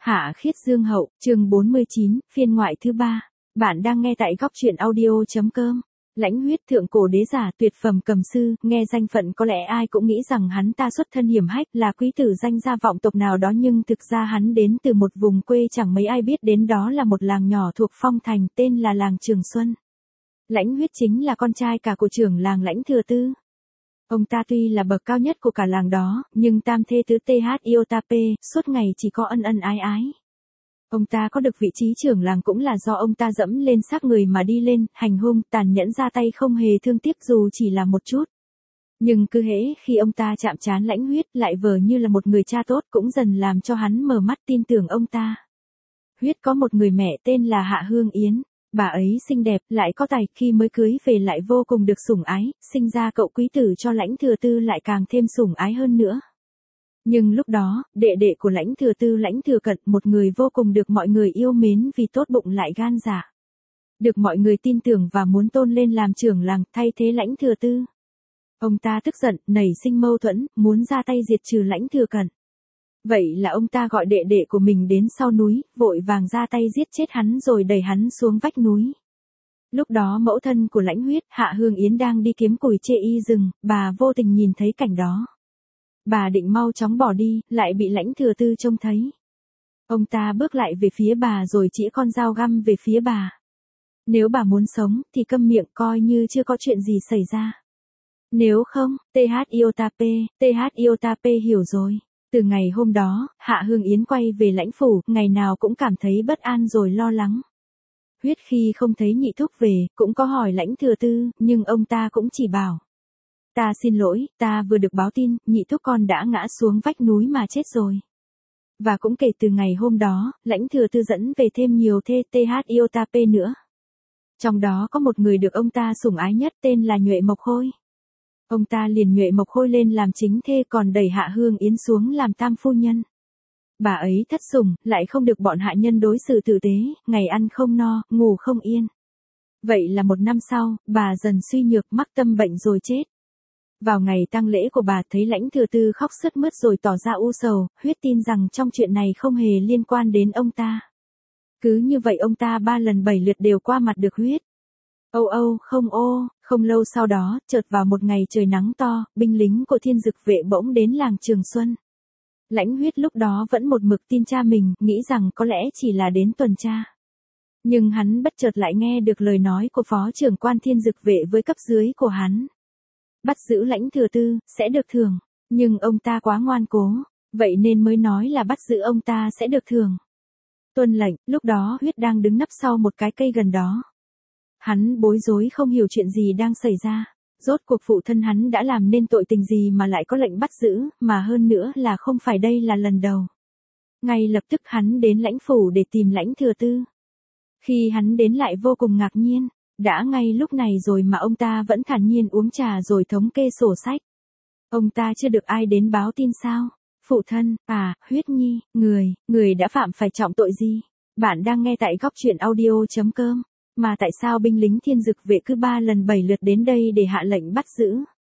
Hạ Khiết Dương Hậu, chương 49, phiên ngoại thứ 3. Bạn đang nghe tại góc audio.com. Lãnh Huyết thượng cổ đế giả tuyệt phẩm cầm sư, nghe danh phận có lẽ ai cũng nghĩ rằng hắn ta xuất thân hiểm hách là quý tử danh gia vọng tộc nào đó, nhưng thực ra hắn đến từ một vùng quê chẳng mấy ai biết đến, đó là một làng nhỏ thuộc Phong Thành tên là làng Trường Xuân. Lãnh Huyết chính là con trai cả của trưởng làng Lãnh Thừa Tư. Ông ta tuy là bậc cao nhất của cả làng đó, nhưng tam thê tứ Thotap, suốt ngày chỉ có ân ân ái ái. Ông ta có được vị trí trưởng làng cũng là do ông ta dẫm lên xác người mà đi lên, hành hung, tàn nhẫn ra tay không hề thương tiếc dù chỉ là một chút. Nhưng cứ hễ khi ông ta chạm trán Lãnh Huyết lại vờ như là một người cha tốt, cũng dần làm cho hắn mở mắt tin tưởng ông ta. Huyết có một người mẹ tên là Hạ Hương Yến. Bà ấy xinh đẹp, lại có tài, khi mới cưới về lại vô cùng được sủng ái, sinh ra cậu quý tử cho Lãnh Thừa Tư lại càng thêm sủng ái hơn nữa. Nhưng lúc đó, đệ đệ của Lãnh Thừa Tư Lãnh Thừa Cận, một người vô cùng được mọi người yêu mến vì tốt bụng lại gan dạ. Được mọi người tin tưởng và muốn tôn lên làm trưởng làng, thay thế Lãnh Thừa Tư. Ông ta tức giận, nảy sinh mâu thuẫn, muốn ra tay diệt trừ Lãnh Thừa Cận. Vậy là ông ta gọi đệ đệ của mình đến sau núi, vội vàng ra tay giết chết hắn rồi đẩy hắn xuống vách núi. Lúc đó mẫu thân của Lãnh Huyết, Hạ Hương Yến đang đi kiếm củi chê y rừng, bà vô tình nhìn thấy cảnh đó. Bà định mau chóng bỏ đi, lại bị Lãnh Thừa Tư trông thấy. Ông ta bước lại về phía bà rồi chĩa con dao găm về phía bà. Nếu bà muốn sống, thì câm miệng, coi như chưa có chuyện gì xảy ra. Nếu không, Thotap hiểu rồi. Từ ngày hôm đó, Hạ Hương Yến quay về lãnh phủ, ngày nào cũng cảm thấy bất an rồi lo lắng. Huyết khi không thấy nhị thúc về, cũng có hỏi Lãnh Thừa Tư, nhưng ông ta cũng chỉ bảo. Ta xin lỗi, ta vừa được báo tin, nhị thúc con đã ngã xuống vách núi mà chết rồi. Và cũng kể từ ngày hôm đó, Lãnh Thừa Tư dẫn về thêm nhiều Thotap nữa. Trong đó có một người được ông ta sủng ái nhất tên là Nhuệ Mộc Khôi. Ông ta liền Nhuệ Mộc Khôi lên làm chính thê, còn đẩy Hạ Hương Yến xuống làm tam phu nhân. Bà ấy thất sủng, lại không được bọn hạ nhân đối xử tử tế, ngày ăn không no, ngủ không yên. Vậy là một năm sau, bà dần suy nhược, mắc tâm bệnh rồi chết. Vào ngày tang lễ của bà, thấy Lãnh Thừa Tư khóc sướt mướt rồi tỏ ra u sầu. Huyết tin rằng trong chuyện này không hề liên quan đến ông ta. Cứ như vậy ông ta 3 lần 7 lượt đều qua mặt được Huyết. Không lâu sau đó, chợt vào một ngày trời nắng to, binh lính của Thiên Dực vệ bỗng đến làng Trường Xuân. Lãnh Huyết lúc đó vẫn một mực tin cha mình, nghĩ rằng có lẽ chỉ là đến tuần tra. Nhưng hắn bất chợt lại nghe được lời nói của phó trưởng quan Thiên Dực vệ với cấp dưới của hắn. Bắt giữ Lãnh Thừa Tư, sẽ được thưởng. Nhưng ông ta quá ngoan cố, vậy nên mới nói là bắt giữ ông ta sẽ được thưởng. Tuân lệnh, lúc đó Huyết đang đứng nấp sau một cái cây gần đó. Hắn bối rối không hiểu chuyện gì đang xảy ra. Rốt cuộc phụ thân hắn đã làm nên tội tình gì mà lại có lệnh bắt giữ, mà hơn nữa là không phải đây là lần đầu. Ngay lập tức hắn đến lãnh phủ để tìm Lãnh Thừa Tư. Khi hắn đến lại vô cùng ngạc nhiên, đã ngay lúc này rồi mà ông ta vẫn thản nhiên uống trà rồi thống kê sổ sách. Ông ta chưa được ai đến báo tin sao? Phụ thân, Huyết Nhi, người đã phạm phải trọng tội gì? Bạn đang nghe tại góc audio.com. Mà tại sao binh lính Thiên Dực vệ cứ 3 lần 7 lượt đến đây để hạ lệnh bắt giữ?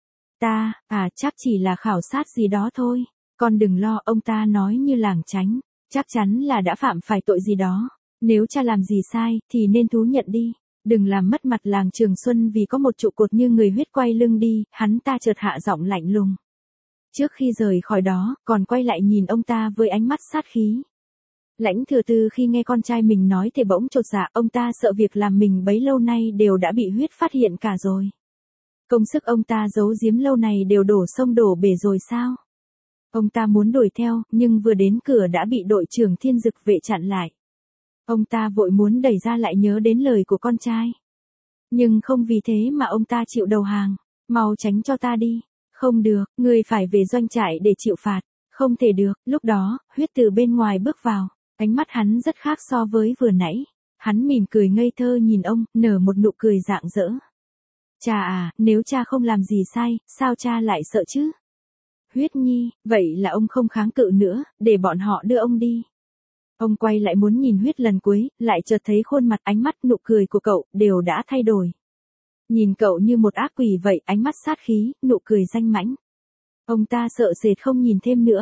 Chắc chỉ là khảo sát gì đó thôi. Con đừng lo, ông ta nói như lảng tránh. Chắc chắn là đã phạm phải tội gì đó. Nếu cha làm gì sai, thì nên thú nhận đi. Đừng làm mất mặt làng Trường Xuân vì có một trụ cột như người. Huyết quay lưng đi, hắn ta chợt hạ giọng lạnh lùng. Trước khi rời khỏi đó, còn quay lại nhìn ông ta với ánh mắt sát khí. Lãnh Thừa Tư khi nghe con trai mình nói thì bỗng chột dạ, ông ta sợ việc làm mình bấy lâu nay đều đã bị Huyết phát hiện cả rồi. Công sức ông ta giấu giếm lâu này đều đổ sông đổ bể rồi sao? Ông ta muốn đuổi theo, nhưng vừa đến cửa đã bị đội trưởng Thiên Dực vệ chặn lại. Ông ta vội muốn đẩy ra, lại nhớ đến lời của con trai. Nhưng không vì thế mà ông ta chịu đầu hàng. Mau tránh cho ta đi. Không được, người phải về doanh trại để chịu phạt. Không thể được. Lúc đó, Huyết từ bên ngoài bước vào. Ánh mắt hắn rất khác so với vừa nãy. Hắn mỉm cười ngây thơ nhìn ông, nở một nụ cười rạng rỡ. Cha nếu cha không làm gì sai, sao cha lại sợ chứ? Huyết Nhi, vậy là ông không kháng cự nữa, để bọn họ đưa ông đi. Ông quay lại muốn nhìn Huyết lần cuối, lại chợt thấy khuôn mặt, ánh mắt, nụ cười của cậu đều đã thay đổi. Nhìn cậu như một ác quỷ vậy, ánh mắt sát khí, nụ cười danh mãnh. Ông ta sợ sệt không nhìn thêm nữa.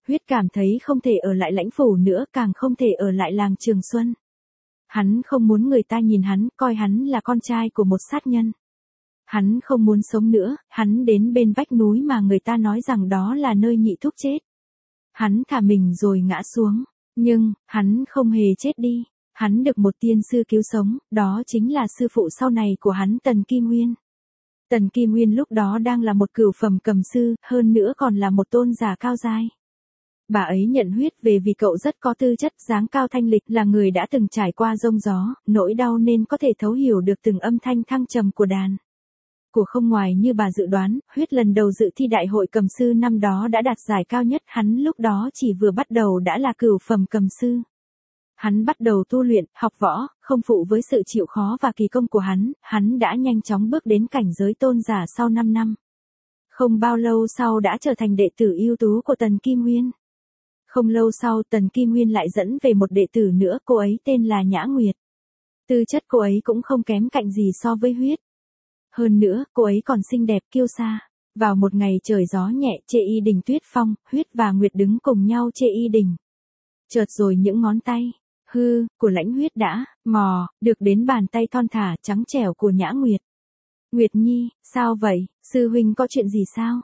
Huyết cảm thấy không thể ở lại Lãnh phủ nữa, càng không thể ở lại làng Trường Xuân. Hắn không muốn người ta nhìn hắn, coi hắn là con trai của một sát nhân. Hắn không muốn sống nữa, hắn đến bên vách núi mà người ta nói rằng đó là nơi Nhị Thúc chết. Hắn thả mình rồi ngã xuống, nhưng, hắn không hề chết đi. Hắn được một tiên sư cứu sống, đó chính là sư phụ sau này của hắn Tần Kim Nguyên. Tần Kim Nguyên lúc đó đang là một cửu phẩm cầm sư, hơn nữa còn là một tôn giả cao giai. Bà ấy nhận Huyết về vì cậu rất có tư chất, dáng cao thanh lịch, là người đã từng trải qua giông gió, nỗi đau nên có thể thấu hiểu được từng âm thanh thăng trầm của đàn. Của không ngoài như bà dự đoán, Huyết lần đầu dự thi đại hội cầm sư năm đó đã đạt giải cao nhất, hắn lúc đó chỉ vừa bắt đầu đã là cửu phẩm cầm sư. Hắn bắt đầu tu luyện, học võ, không phụ với sự chịu khó và kỳ công của hắn đã nhanh chóng bước đến cảnh giới tôn giả sau 5 năm. Không bao lâu sau đã trở thành đệ tử ưu tú của Tần Kim Nguyên. Không lâu sau Tần Kim Nguyên lại dẫn về một đệ tử nữa, cô ấy tên là Nhã Nguyệt. Tư chất cô ấy cũng không kém cạnh gì so với Huyết. Hơn nữa, cô ấy còn xinh đẹp kiêu sa. Vào một ngày trời gió nhẹ, Chê Y Đình tuyết phong, Huyết và Nguyệt đứng cùng nhau Chê Y Đình. Chợt rồi những ngón tay của Lãnh Huyết đã được đến bàn tay thon thả trắng trẻo của Nhã Nguyệt. Nguyệt Nhi, sao vậy, sư huynh có chuyện gì sao?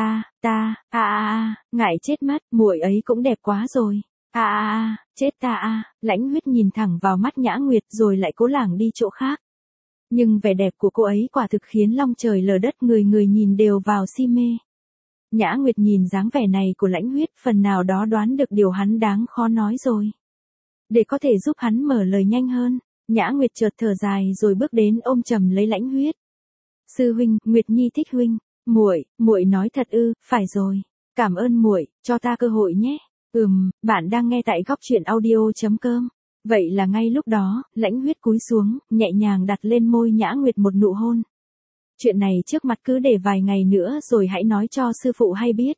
Ngại chết mất, muội ấy cũng đẹp quá rồi. Chết ta. Lãnh Huyết nhìn thẳng vào mắt Nhã Nguyệt rồi lại cố lảng đi chỗ khác. Nhưng vẻ đẹp của cô ấy quả thực khiến long trời lở đất, người người nhìn đều vào si mê. Nhã Nguyệt nhìn dáng vẻ này của Lãnh Huyết, phần nào đó đoán được điều hắn đáng khó nói rồi. Để có thể giúp hắn mở lời nhanh hơn, Nhã Nguyệt chợt thở dài rồi bước đến ôm chầm lấy Lãnh Huyết. Sư huynh, Nguyệt Nhi thích huynh. Muội nói thật ư? Phải rồi. Cảm ơn muội, cho ta cơ hội nhé. Bạn đang nghe tại Góc Truyện Audio.com. Vậy là ngay lúc đó, Lãnh Huyết cúi xuống, nhẹ nhàng đặt lên môi Nhã Nguyệt một nụ hôn. Chuyện này trước mặt cứ để vài ngày nữa rồi hãy nói cho sư phụ hay biết.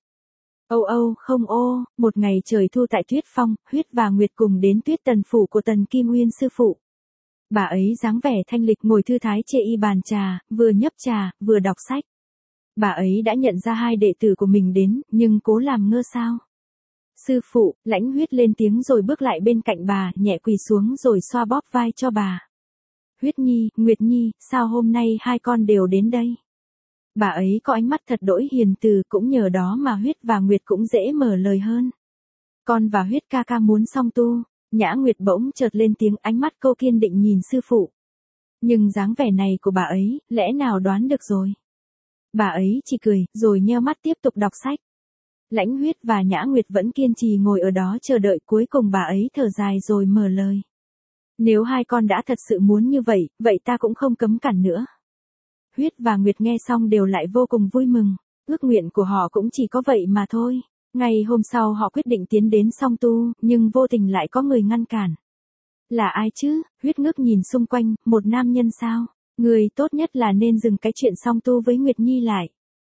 Một ngày trời thu tại Tuyết Phong, Huyết và Nguyệt cùng đến Tuyết Tần phủ của Tần Kim Nguyên sư phụ. Bà ấy dáng vẻ thanh lịch ngồi thư thái chê y bàn trà, vừa nhấp trà, vừa đọc sách. Bà ấy đã nhận ra hai đệ tử của mình đến, nhưng cố làm ngơ sao. Sư phụ, Lãnh Huyết lên tiếng rồi bước lại bên cạnh bà, nhẹ quỳ xuống rồi xoa bóp vai cho bà. Huyết Nhi, Nguyệt Nhi, sao hôm nay hai con đều đến đây? Bà ấy có ánh mắt thật đỗi hiền từ, cũng nhờ đó mà Huyết và Nguyệt cũng dễ mở lời hơn. Con và Huyết ca ca muốn song tu. Nhã Nguyệt bỗng chợt lên tiếng, ánh mắt cô kiên định nhìn sư phụ. Nhưng dáng vẻ này của bà ấy, lẽ nào đoán được rồi. Bà ấy chỉ cười, rồi nheo mắt tiếp tục đọc sách. Lãnh Huyết và Nhã Nguyệt vẫn kiên trì ngồi ở đó chờ đợi, cuối cùng bà ấy thở dài rồi mở lời. Nếu hai con đã thật sự muốn như vậy, vậy ta cũng không cấm cản nữa. Huyết và Nguyệt nghe xong đều lại vô cùng vui mừng, ước nguyện của họ cũng chỉ có vậy mà thôi. Ngày hôm sau họ quyết định tiến đến song tu, nhưng vô tình lại có người ngăn cản. Là ai chứ? Huyết ngước nhìn xung quanh, một nam nhân sao? Người tốt nhất là nên dừng cái chuyện song tu với Nguyệt Nhi lại.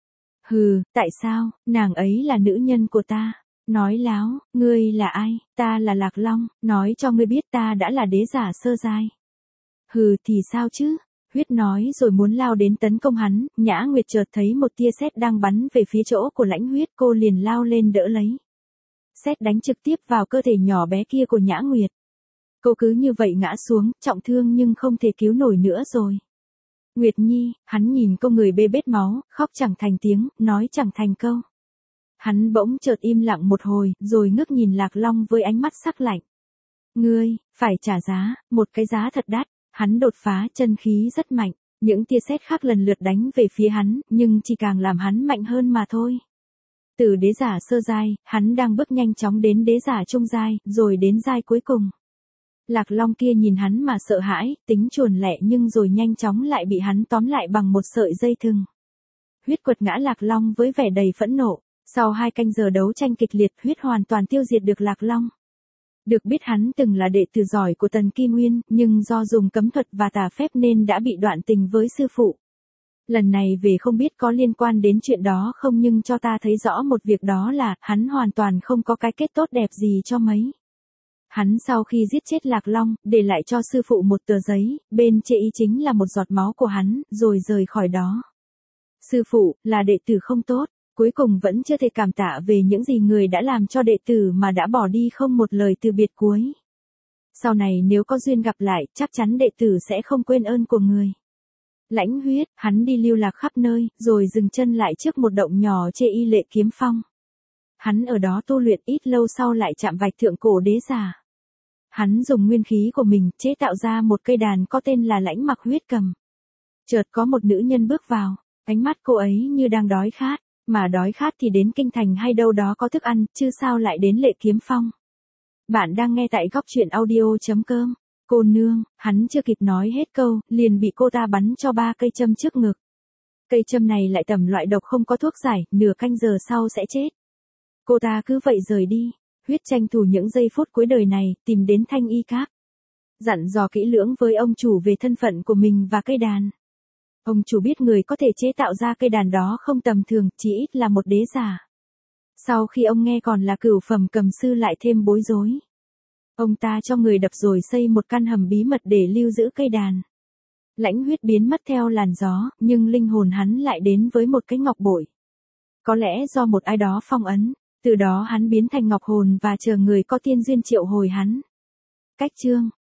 Tại sao? Nàng ấy là nữ nhân của ta. Nói láo, ngươi là ai? Ta là Lạc Long, nói cho ngươi biết ta đã là đế giả sơ giai. Thì sao chứ? Huyết nói rồi muốn lao đến tấn công hắn, Nhã Nguyệt chợt thấy một tia sét đang bắn về phía chỗ của Lãnh Huyết, cô liền lao lên đỡ lấy. Sét đánh trực tiếp vào cơ thể nhỏ bé kia của Nhã Nguyệt. Cô cứ như vậy ngã xuống, trọng thương nhưng không thể cứu nổi nữa rồi. Nguyệt Nhi, hắn nhìn cô người bê bết máu, khóc chẳng thành tiếng, nói chẳng thành câu. Hắn bỗng chợt im lặng một hồi, rồi ngước nhìn Lạc Long với ánh mắt sắc lạnh. Ngươi, phải trả giá, một cái giá thật đắt. Hắn đột phá, chân khí rất mạnh, những tia sét khác lần lượt đánh về phía hắn, nhưng chỉ càng làm hắn mạnh hơn mà thôi. Từ đế giả sơ giai, hắn đang bước nhanh chóng đến đế giả trung giai, rồi đến giai cuối cùng. Lạc Long kia nhìn hắn mà sợ hãi, tính chuồn lẹ nhưng rồi nhanh chóng lại bị hắn tóm lại bằng một sợi dây thừng. Huyết quật ngã Lạc Long với vẻ đầy phẫn nộ, sau 2 canh giờ đấu tranh kịch liệt, Huyết hoàn toàn tiêu diệt được Lạc Long. Được biết hắn từng là đệ tử giỏi của Tần Kim Nguyên, nhưng do dùng cấm thuật và tà phép nên đã bị đoạn tình với sư phụ. Lần này về không biết có liên quan đến chuyện đó không, nhưng cho ta thấy rõ một việc, đó là hắn hoàn toàn không có cái kết tốt đẹp gì cho mấy. Hắn sau khi giết chết Lạc Long, để lại cho sư phụ một tờ giấy, bên chê y chính là một giọt máu của hắn, rồi rời khỏi đó. Sư phụ, là đệ tử không tốt, Cuối cùng vẫn chưa thể cảm tạ về những gì người đã làm cho đệ tử mà đã bỏ đi không một lời từ biệt cuối. Sau này nếu có duyên gặp lại, chắc chắn đệ tử sẽ không quên ơn của người. Lãnh Huyết, hắn đi lưu lạc khắp nơi, rồi dừng chân lại trước một động nhỏ trên Y Lệ Kiếm Phong. Hắn ở đó tu luyện, ít lâu sau lại chạm vạch thượng cổ đế giả. Hắn dùng nguyên khí của mình chế tạo ra một cây đàn có tên là Lãnh Mặc Huyết Cầm. Chợt có một nữ nhân bước vào, ánh mắt cô ấy như đang đói khát, mà đói khát thì đến kinh thành hay đâu đó có thức ăn, chứ sao lại đến Lệ Kiếm Phong. Bạn đang nghe tại góc truyện audio.com. Cô nương, hắn chưa kịp nói hết câu, liền bị cô ta bắn cho 3 cây châm trước ngực. Cây châm này lại tầm loại độc không có thuốc giải, nửa canh giờ sau sẽ chết. Cô ta cứ vậy rời đi. Huyết tranh thủ những giây phút cuối đời này, tìm đến Thanh Y Các. Dặn dò kỹ lưỡng với ông chủ về thân phận của mình và cây đàn. Ông chủ biết người có thể chế tạo ra cây đàn đó không tầm thường, chỉ ít là một đế giả. Sau khi ông nghe còn là cửu phẩm cầm sư lại thêm bối rối. Ông ta cho người đập rồi xây một căn hầm bí mật để lưu giữ cây đàn. Lãnh Huyết biến mất theo làn gió, nhưng linh hồn hắn lại đến với một cái ngọc bội. Có lẽ do một ai đó phong ấn, từ đó hắn biến thành ngọc hồn và chờ người có tiên duyên triệu hồi hắn. Cách chương